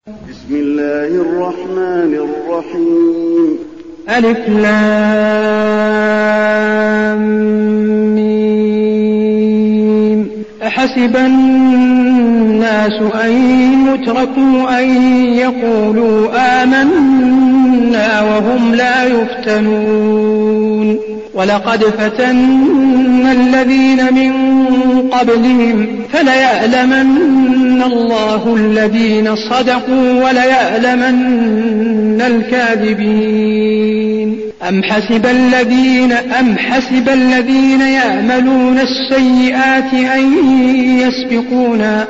بسم الله الرحمن الرحيم. ألف لام ميم. أحسب الناس أن يتركوا أن يقولوا آمنا وهم لا يفتنون ولقد فتنا الذين من قبلهم فليعلمن الله الذين صدقوا وليعلمن الكاذبين. أم حسب الذين يعملون السيئات أن يسبقونا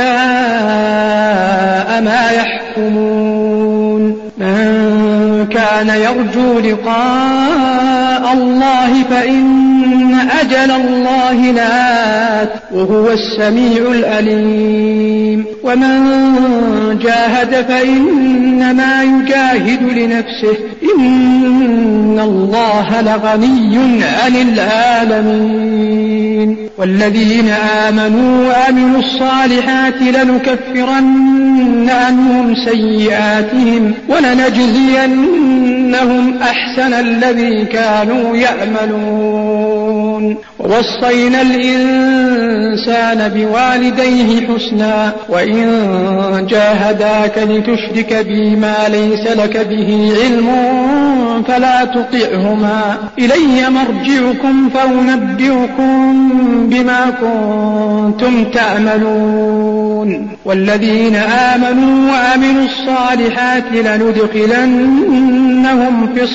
ساء ما يحكمون. من كان يرجو لقاء الله فإن أجل الله لآت وهو السميع العليم. ومن جاهد فإنما يجاهد لنفسه إن الله لغني عن العالمين. والذين آمنوا وعملوا الصالحات لنكفرن عنهم سيئاتهم ولنجزينهم أحسن الذي كانوا يعملون. ووصينا الإنسان بوالديه حسنا وإن جاهداك لتشرك بي ما ليس لك به علم فلا تطعهما إلي مرجعكم فأنبئكم بما كنتم تعملون. والذين آمنوا وعملوا الصالحات لندخلنهم في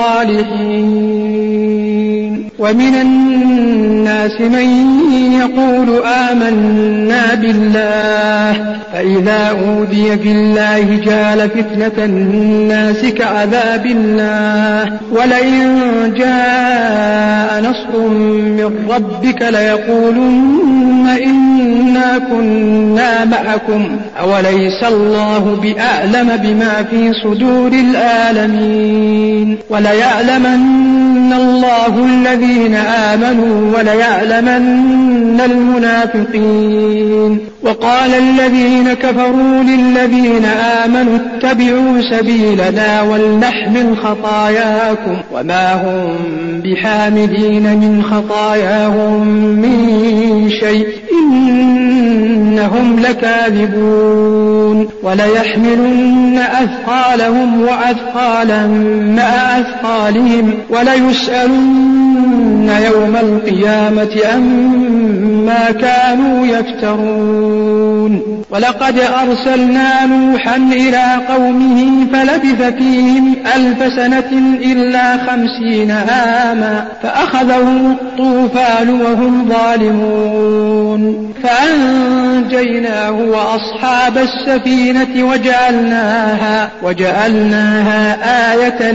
الصالحين. ومن الناس من يقول آمنا بالله فإذا أوذي بالله جعل فتنة الناس كعذاب الله ولئن جاء نصر من ربك ليقولن إنا كنا معكم أوليس الله بأعلم بما في صدور العالمين. وليعلمن الله الذين آمنوا وليعلمن المنافقين. وقال الذين كفروا للذين آمنوا اتبعوا سبيلنا ولنحمل خطاياكم وما هم بحاملين من خطاياهم من شيء إنهم لكاذبون. وليحملن أثقالهم وأثقالا مع أثقالهم وليسألن يوم القيامة عما كانوا يفترون. ولقد أرسلنا نوحا إلى قومه فلبث فيهم 1000 سنة إلا 50 عاما فأخذهم الطوفان وهم ظالمون فأنجيناه وأصحاب السفينة وجعلناها آية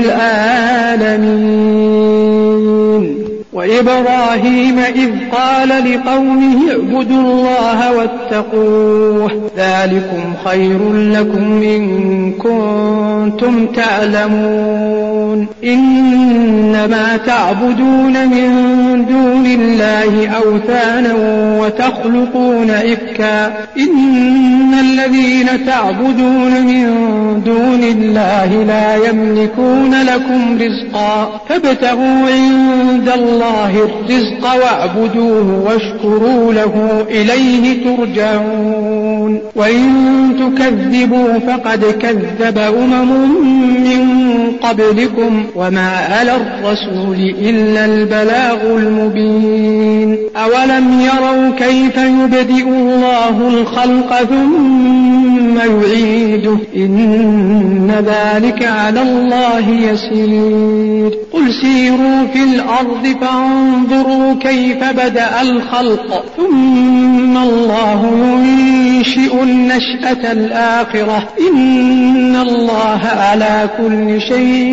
للعالمين. وإبراهيم إذ قال لقومه اعبدوا الله واتقوه ذلكم خير لكم إن كنتم تعلمون. إنما تعبدون من دون الله أوثانا وتخلقون إفكا إن الذين تعبدون من دون الله لا يملكون لكم رزقا فابتغوا عند الله الرزق واعبدوه واشكروا له إليه ترجعون. وإن تكذبوا فقد كذب من قبلكم وما على الرسول إلا البلاغ المبين. أولم يروا كيف يبدئ الله الخلق ثم يعيده إن ذلك على الله يسير. قل سيروا في الأرض فانظروا كيف بدأ الخلق ثم الله ينشئ النشأة الآخرة إن الله على كل شيء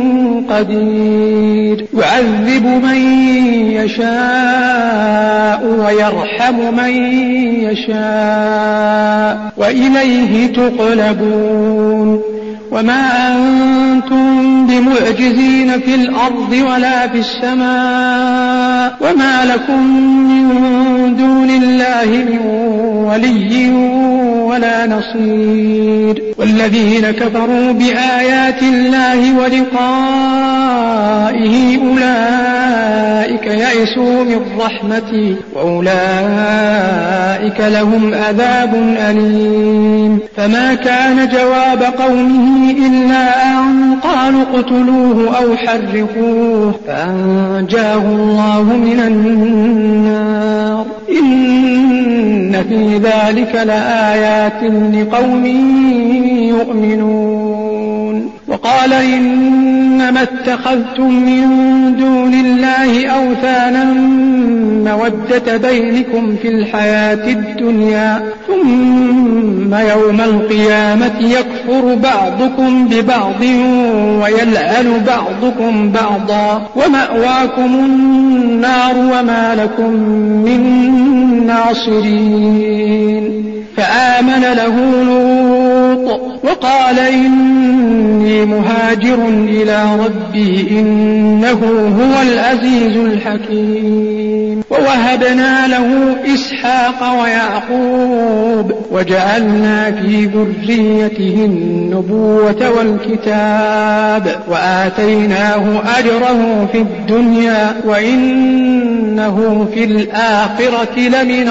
قدير. يعذب من يشاء ويرحم من يشاء وإليه تقلبون. وما أنتم بمعجزين في الأرض ولا في السماء وما لكم من دون الله من ولي ولا نصير والذين كفروا بآيات الله ولقائه أولئك يئسوا من رحمتي وأولئك لهم عذاب أليم فما كان جواب قومه إلا أن قالوا اقتلوه أو حرقوه فأنجاه الله من النار إن في ذلك لآيات لقوم يؤمنون وقال إنما اتخذتم من دون الله أوثانا مودة بينكم في الحياة الدنيا ثم يوم القيامة يكفر بعضكم ببعض ويلعن بعضكم بعضا ومأواكم النار وما لكم من ناصرين فآمن له لوط وقال إني مهاجر إلى ربي إنه هو العزيز الحكيم ووهبنا له إسحاق ويعقوب وجعلنا في ذريته النبوة والكتاب وآتيناه أجره في الدنيا وإنه في الآخرة لمن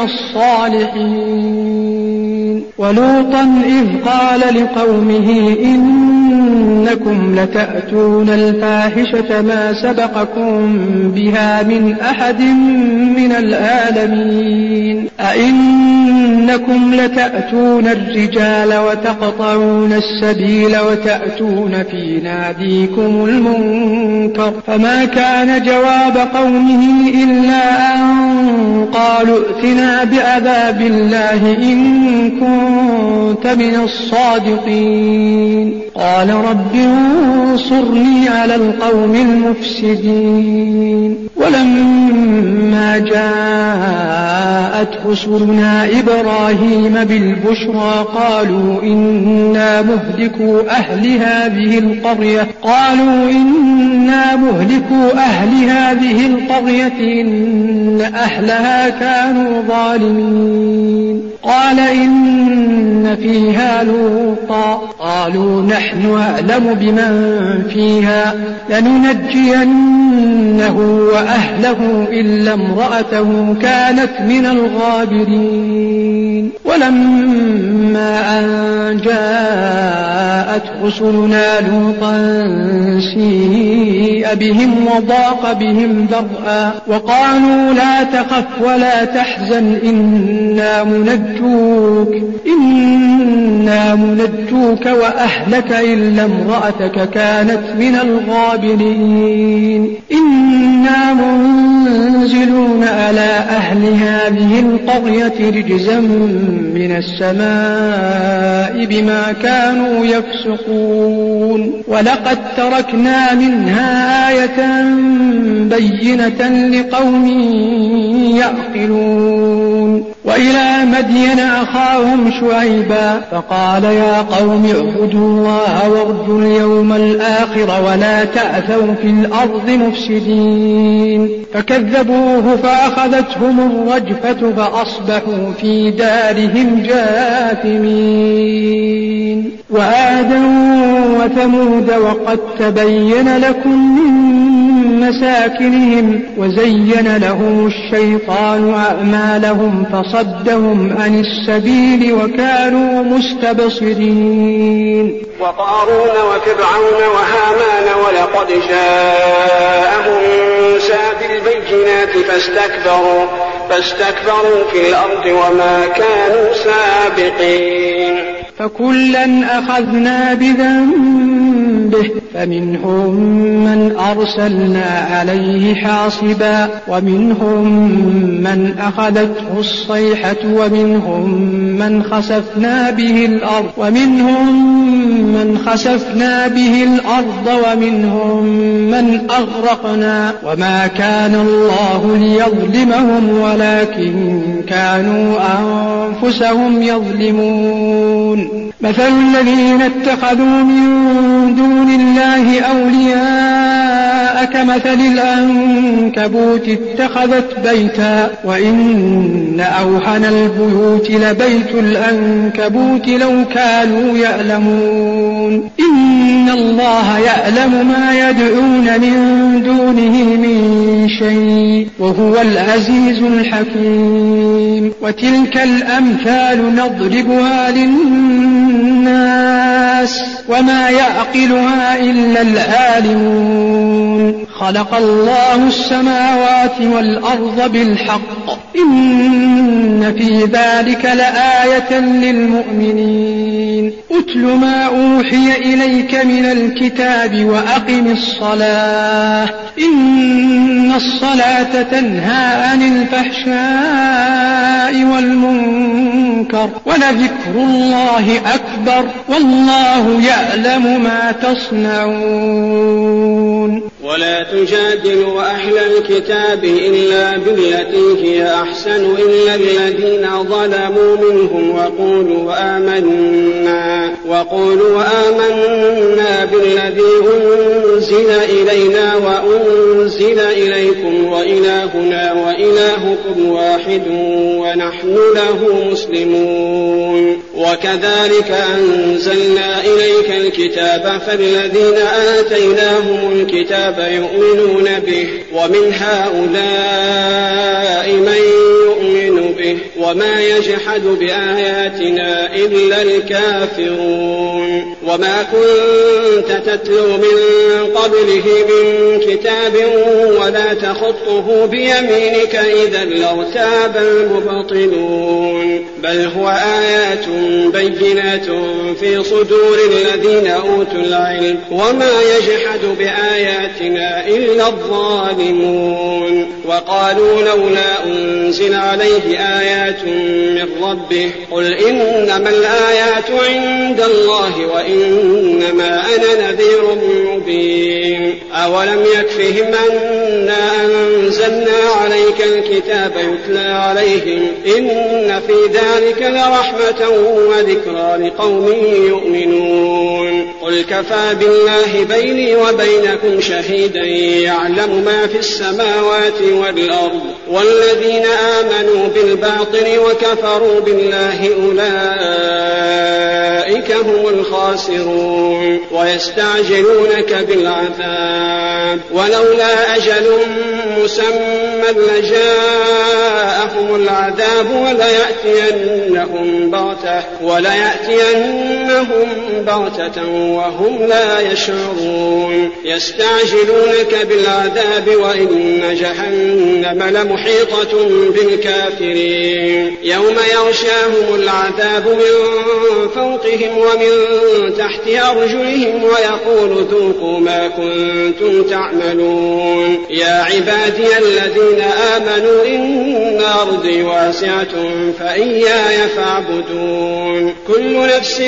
الصالحين ولوطا إذ قال لقومه إنكم لتأتون الفاحشة ما سبقكم بها من أحد من العالمين أئنكم لتأتون الرجال وتقطعون السبيل وتأتون في ناديكم المنكر فما كان جواب قومه إلا أن قالوا ائتنا بعذاب الله إن كنت من الصادقين قال رب انصرني على القوم المفسدين ولما جاءت رسلنا إبراهيم بالبشرى قالوا إنا مهلكو أهل هذه القرية إن أهلها كانوا ظالمين قال إن فيها لوطا قالوا نحن أعلم بمن فيها لننجينه وأهله إلا امرأته كانت من الغابرين ولما أن جاءت رسلنا لوطا سيء بهم وضاق بهم ذرعا وقالوا لا تخف ولا تحزن إنا منجوك وأهلك إلا امرأتك كانت من الغابرين إنا منزلون على أهل هذه القرية رجزا من السماء بما كانوا يفسقون ولقد تركنا منها آية بينة لقوم يعقلون وإلى مدين أخاهم شعيبا فقال يا قوم اعبدوا الله وارجوا اليوم الآخر ولا تأثوا في الأرض مفسدين فكذبوه فأخذتهم الرجفة فأصبحوا في دارهم جاثمين وعادا وثمود وقد تبين لكم من مساكنهم وزين لهم الشيطان أعمالهم فصدهم عن السبيل وكانوا مستبصرين وقارون وفرعون وهامان ولقد جاءهم موسى بالبينات فاستكبروا في الأرض وما كانوا سابقين فكلا أخذنا بذنبه به فمنهم من أرسلنا عليه حاصبا ومنهم من أخذته الصيحة ومنهم من خسفنا به الأرض ومنهم من أغرقنا وما كان الله ليظلمهم ولكن كانوا أنفسهم يظلمون مثل الذين اتخذوا من دون الله أولياء كمثل العنكبوت اتخذت بيتا وإن أوحن البيوت لبيت العنكبوت لو كانوا يعلمون إن الله يعلم ما يدعون من دونه من شيء وهو العزيز الحكيم وتلك الأمثال نضربها للناس وما يعقلها إلا العالمون خلق الله السماوات والأرض بالحق إن في ذلك لآية للمؤمنين أتل ما أوحي إليك من الكتاب وأقم الصلاة إن الصلاة تنهى عن الفحشاء والمنكر ولذكر الله أكبر والله يعلم ما تصنعون ولا تجادلوا أهل الكتاب إلا بالتي هي أحسن إلا الذين ظلموا منهم وقولوا آمنا بالذي أنزل إلينا وأنزل إليكم وإلهنا وإلهكم واحد ونحن له مسلمون وكذلك أنزلنا إليك الكتاب فالذين آتيناهم الكتاب يؤمنون به ومن هؤلاء من يؤمن به وما يجحد بآياتنا إلا الكافرون وما كنت تتلو من قبله من كتاب ولا تخطه بيمينك إذا لارتاب المبطلون بل هو آيات بينات في صدور الذين أوتوا العلم وما يجحد بآياتنا إلا الظالمون وقالوا لولا أنزل عليه آيات من ربه قل إنما الآيات عند الله وإنما أنا نذير مبين أولم يكفهم أنا أنزلنا عليك الكتاب يتلى عليهم إن في ذلك لرحمة وذكرى لقوم يؤمنون قل كفى بالله بيني وبينكم شهيدا يعلم ما في السماوات والأرض والذين آمنوا بالباطل وكفروا بالله أولئك هم الخاسرون ويستعجلونك بالعذاب ولولا أجل مسمى لجاءهم العذاب وليأتينهم بغتة وهم لا يشعرون يستعجلونك بالعذاب وإن جهنم لمحيطة بالكافرين يوم يغشاهم العذاب من فوقهم ومن تحت أرجلهم ويقول ذوقوا ما كنتم تعملون يا عبادي الذين آمنوا إن أرضي واسعة فإياي فاعبدون كل نفس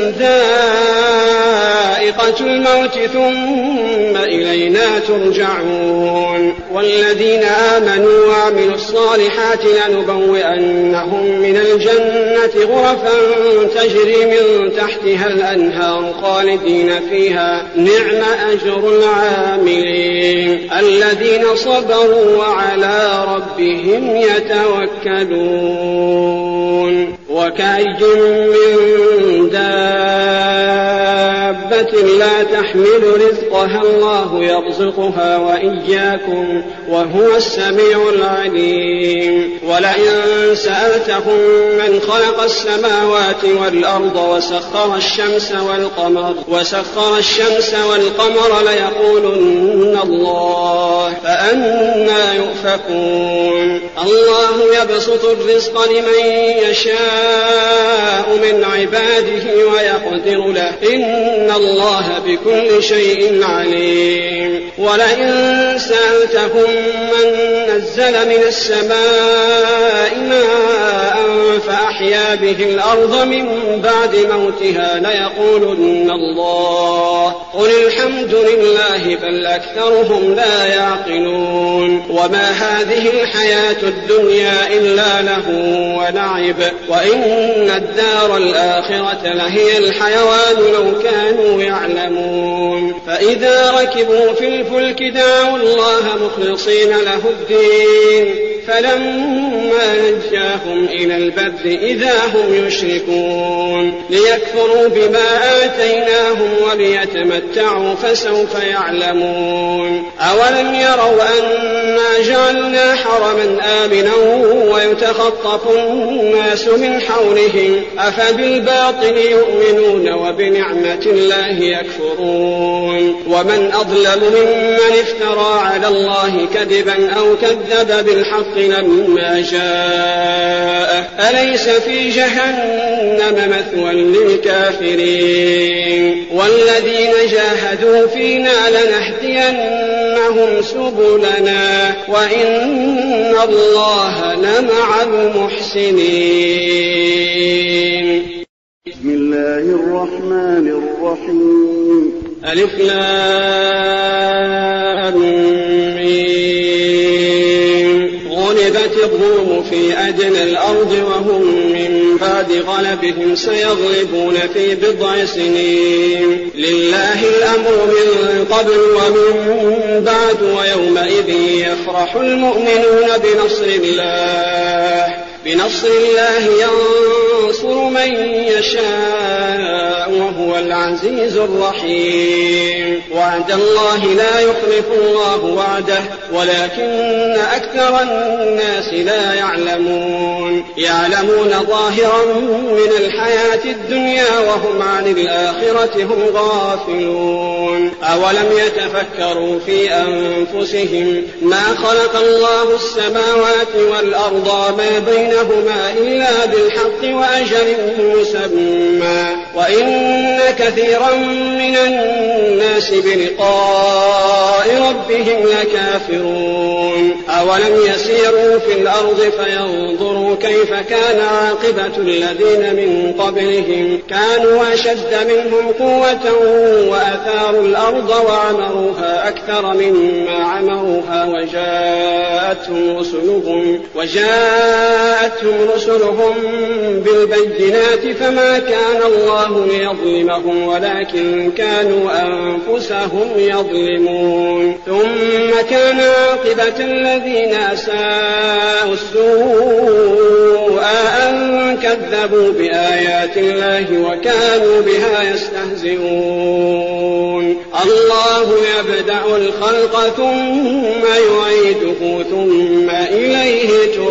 ذائقة الموت ثم إلينا ترجعون والذين آمنوا وعملوا الصالحات لنبوئنهم من الجنة غرفا تجري من تحتها الأنهار خالدين فيها نعم أجر العاملين الذين صبروا وعلى ربهم يتوكلون وكأي من دابة لا تحمل رزقها الله يرزقها وإياكم وهو السميع العليم ولئن سألتهم من خلق السماوات والأرض وسخر الشمس والقمر ليقولن الله فأنى يؤفكون الله يبسط الرزق لمن يشاء من عباده ويقدر له إن الله بكل شيء عليم. ولئن سألتهم من نزل من السماء ماء فأحيا به الأرض من بعد موتها ليقولن الله قل الحمد لله بل أكثرهم لا يعقلون. وما هذه الحياة الدنيا إلا لهو ولعب وإن الدار الآخرة لهي الحيوان لو كانوا يعلمون. فإذا ركبوا في الفلك دعوا الله مخلصين له الدين فلما نجاهم إلى البر إذا هم يشركون ليكفروا بما آتيناهم وليتمتعوا فسوف يعلمون. أولم يروا أنا جعلنا حرما آمنا ويتخطف الناس من حولهم أفبالباطل يؤمنون وبنعمة الله يكفرون. ومن أظلم ممن افترى على الله كذبا أو كذب بالحق لما جاءه أليس في جهنم مثوى للكافرين. والذين جاهدوا فينا لنهدينهم سبلنا وإن الله لمع المحسنين. بسم الله الرحمن الرحيم. ألف لام ميم. غلبت الروم في أدنى الأرض وهم من بعد غلبهم سيغلبون في بضع سنين. لله الأمر من قبل ومن بعد ويومئذ يفرح المؤمنون بنصر الله ينصر من يشاء وهو العزيز الرحيم. وعد الله لا يخلف الله وعده ولكن أكثر الناس لا يعلمون ظاهرا من الحياة الدنيا وهم عن الآخرة هم غافلون. أولم يتفكروا في أنفسهم ما خلق الله السماوات والأرض ما بينهما إلا بالحق وأجل مسمى وإن كثيرا من الناس بلقاء ربهم لكافرون. أولم يسيروا في الأرض فينظروا كيف كان عاقبة الذين من قبلهم كانوا أشد منهم قوة وأثاروا الأرض وعمروها أكثر مما عمروها وجاءتهم رسلهم بالبينات فما كان الله ليظلمهم ولكن كانوا أنفسهم يظلمون. ثم كان عاقبة الذين أساءوا السوء أن كذبوا بآيات الله وكانوا بها يستهزئون. الله يبدأ الخلق ثم يعيده ثم إليه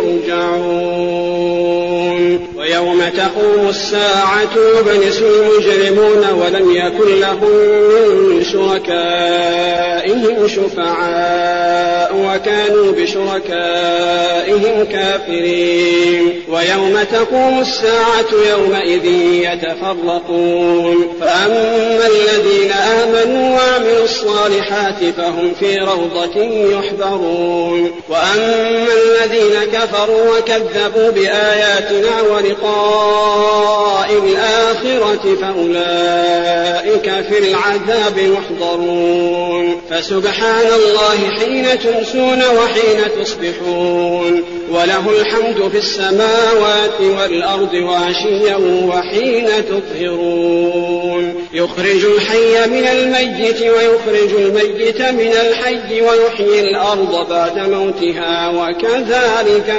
ترجعون. ويوم تقوم الساعة يبلس المجرمون ولم يكن لهم من شركائهم شفعاء وكانوا بشركائهم كافرين. ويوم تقوم الساعة يومئذ يتفرقون فأما الذين آمنوا وعملوا الصالحات فهم في روضة يحبرون وأما الذين كفروا وكذبوا بآياتنا ولقاء الآخرة فأولئك في العذاب محضرون. فسبحان الله حين تمسون وحين تصبحون وله الحمد في السماوات والأرض وعشيا وحين تظهرون. يخرج الحي من الميت ويخرج الميت من الحي ويحيي الأرض بعد موتها وكذلك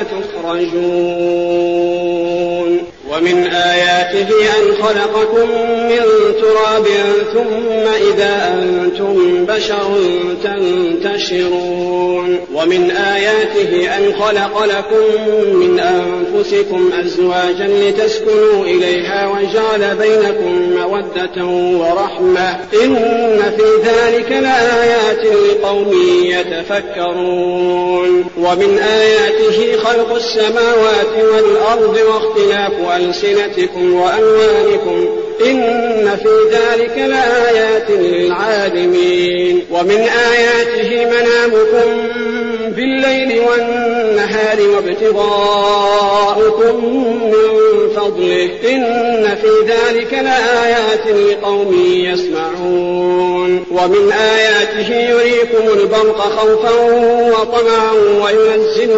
تخرجون. ومن آياته أن خلقكم من تراب ثم إذا أنتم بشر تنتشرون. ومن آياته أن خلق لكم من أنفسكم أزواجا لتسكنوا إليها وجعل بينكم مودة ورحمة إن في ذلك لآيات لقوم يتفكرون. ومن آياته خلق السماوات والأرض واختلاف ألسنتكم وألوانكم إن في ذلك لآيات للعالمين. ومن آياته منامكم بالليل والنهار وابتغاؤكم من فضله إن في ذلك لآيات لقوم يسمعون. ومن آياته يريكم البرق خوفا وطمعا وينزل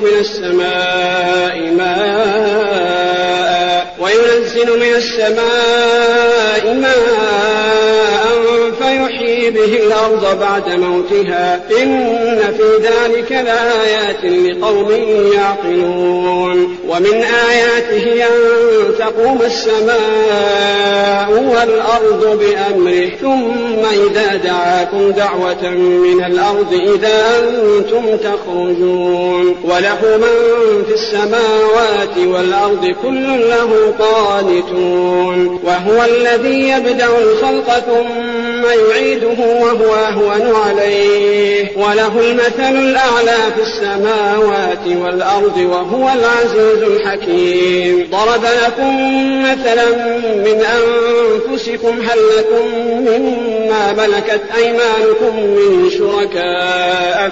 من السماء ماء فيحيي به الأرض بعد موتها إن في ذلك لآيات لقوم يعقلون. ومن آياته أن تقوم السماء والأرض بأمره ثم إذا دعاكم دعوة من الأرض إذا أنتم تخرجون. وله من في السماوات والأرض كل له قانتون. وهو الذي يبدأ الخلق ثم يعيده وهو أهون عليه وله المثل الأعلى في السماوات والأرض وهو العزيز الحكيم. ضرب لكم مثلا من أنفسكم هل لكم مما ملكت أيمانكم من شركاء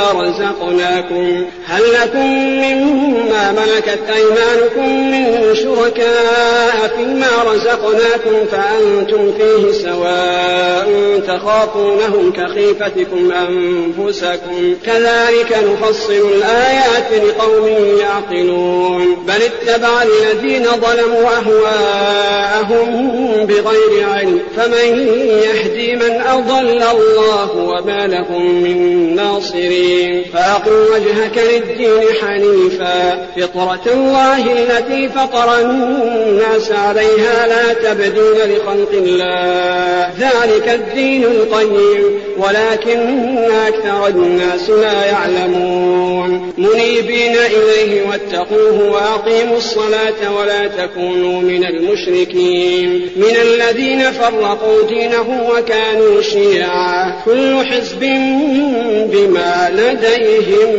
فيما رزقناكم فأنتم فيه سواء تخافونهم كخيفتكم أنفسكم كذلك نفصل الآيات لقوم يعقلون. بل اتبع الذين ظلموا أهواءهم بغير علم فمن يهدي من أضل الله وما لهم من ناصرين. فأقم وجهك للدين حنيفا فطرة الله التي فطر الناس عليها لا تبديل لخلق الله ذلك الدين القيم ولكن أكثر الناس لا يعلمون. منيبين إليه واتقوه وأقيموا الصلاة ولا تكونوا من المشركين من الذين فرقوا دينهم وكانوا شيعا كل حزب بما لديهم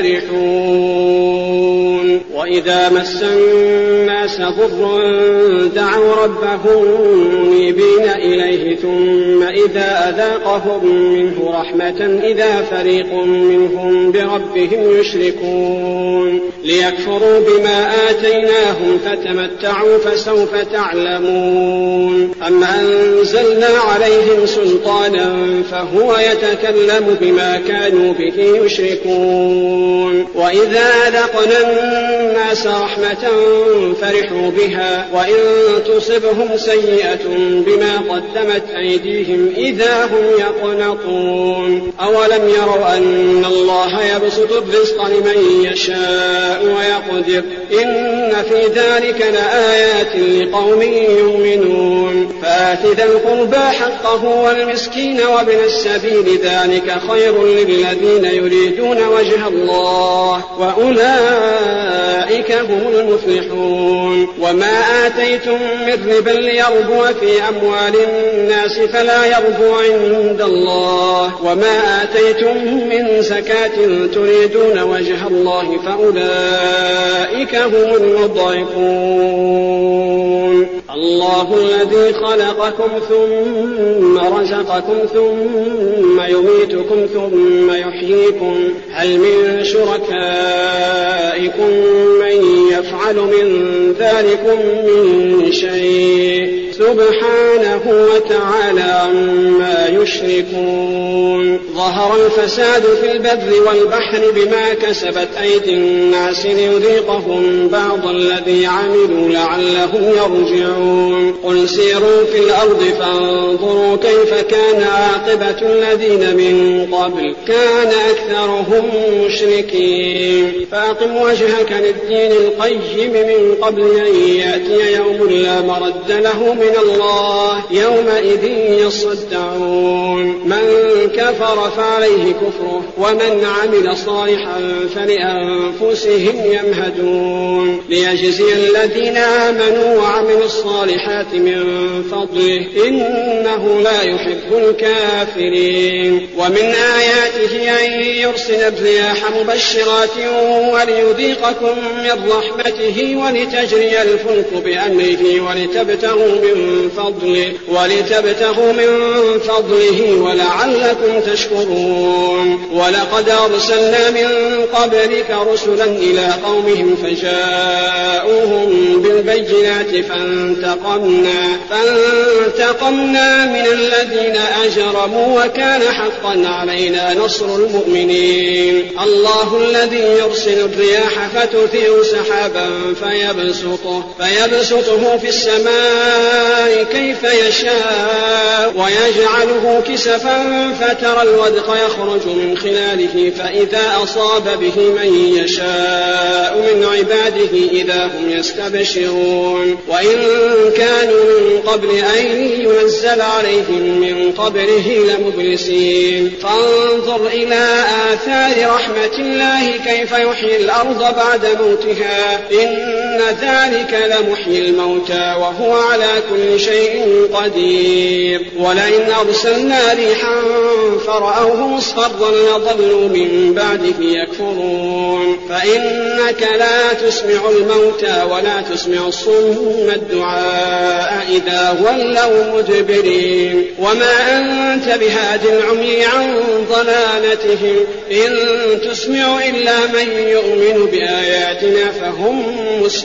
فرحون. وإذا مس الناس ضر دعوا ربهم منيبين إليه ثم إذا أذاقهم منه رحمة إذا فريق منهم بربهم يشركون ليكفروا بما آتيناهم فتمتعوا فسوف تعلمون. أم أنزلنا عليهم سلطانا فهو يتكلم بما كانوا به يشركون. وإذا أذقنا الناس رحمة فرحوا بها وإن تصبهم سيئة بما قدمت أيديهم إذا هم يقنطون. أولم يروا أن الله يبسط الرزق لمن يشاء ويقدر إن في ذلك لآيات لقوم يؤمنون. فآت ذا القربى حقه والمسكين وابن السبيل ذلك خير للذين يريدون وجه الله وأولئك هم المفلحون. وما آتيتم من ربا ليربو في أموال الناس فلا يربو عند الله وما آتيتم من زكاة تريدون وجه الله فأولئك هم المضعفون. الله الذي خلقكم ثم رزقكم ثم يميتكم ثم يحييكم هل من شركائكم من يفعل من ذلكم من شيء سبحانه وتعالى عما يشركون. ظهر الفساد في البر والبحر بما كسبت أيدي الناس ليذيقهم بعض الذي عملوا لعلهم يرجعون. قل سيروا في الأرض فانظروا كيف كان عاقبة الذين من قبل كان أكثرهم مشركين. فأقم وجهك للدين القيم من قبل أن يأتي يوم لا مرد له من الله يومئذ يصدعون. من كفر فعليه كفره ومن عمل صالحا فلأنفسهم يمهدون ليجزي الذين آمنوا وعملوا الصالحات من فضله إنه لا يحب الكافرين. ومن آياته أن يرسل الرياح مبشرات وليذيقكم من رحمته ولتجري الفلك بأمره ولتبتغوا من فضله ولعلكم تشكرون. ولقد أرسلنا من قبلك رسلا إلى قومهم فجاءوهم بالبينات فانتقمنا من الذين أجرموا وكان حقا علينا نصر المؤمنين. الله الذي يرسل الرياح فتثير سحابا فيبسطه في السماء كيف يشاء ويجعله كسفا فترى الودق يخرج من خلاله فإذا أصاب به من يشاء من عباده إذا هم يستبشرون. وإن كانوا من قبل أن ينزل عليهم من قبله لمبلسين. فانظر إلى آثار رحمة الله كيف يحيي الأرض بعد موتها إن ذلك لمحيي الموتى وهو على كل شيء قدير. ولئن أرسلنا ريحا فرأوه مصفرا لظلوا من بعده يكفرون. فإنك لا تسمع الموتى ولا تسمع الصم الدعاء إذا ولوا مدبرين. وما أنت بهاد العمي عن ضلالتهم إن تسمع إلا من يؤمن بآياتنا فهم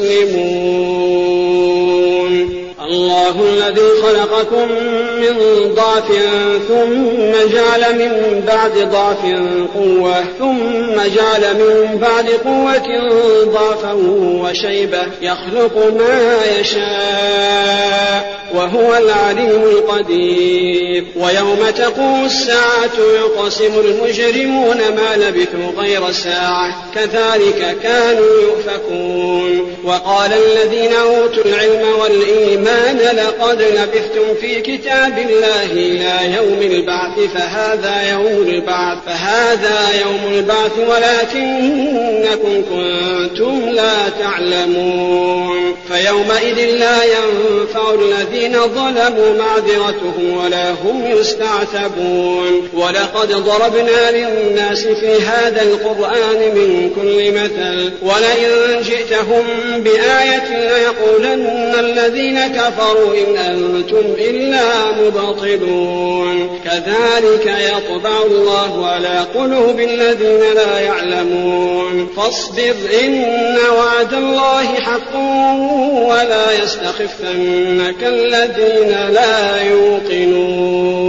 مسلمون. الله الذي خلقكم من ضعف ثم جعل من بعد ضعف قوة ثم جعل من بعد قوة ضعفا وشيبة يخلق ما يشاء وهو العليم القدير. ويوم تقوم الساعة يقسم المجرمون ما لبثوا غير ساعة كذلك كانوا يؤفكون. وقال الذين أوتوا العلم والإيمان لقد لبثتم في كتاب الله إلى يوم البعث فهذا يوم البعث ولكنكم كنتم لا تعلمون. فيومئذ لا ينفع الذين ظلموا معذرتهم ولا هم يستعتبون. ولقد ضربنا للناس في هذا القرآن من كل مثل ولئن جئتهم بآية ليقولن الذين كفروا إن أنتم إلا مبطلون. كذلك يطبع الله على قلوب الذين لا يعلمون. فاصبر إن وعد الله حق ولا يستخفنك الذين لا يوقنون.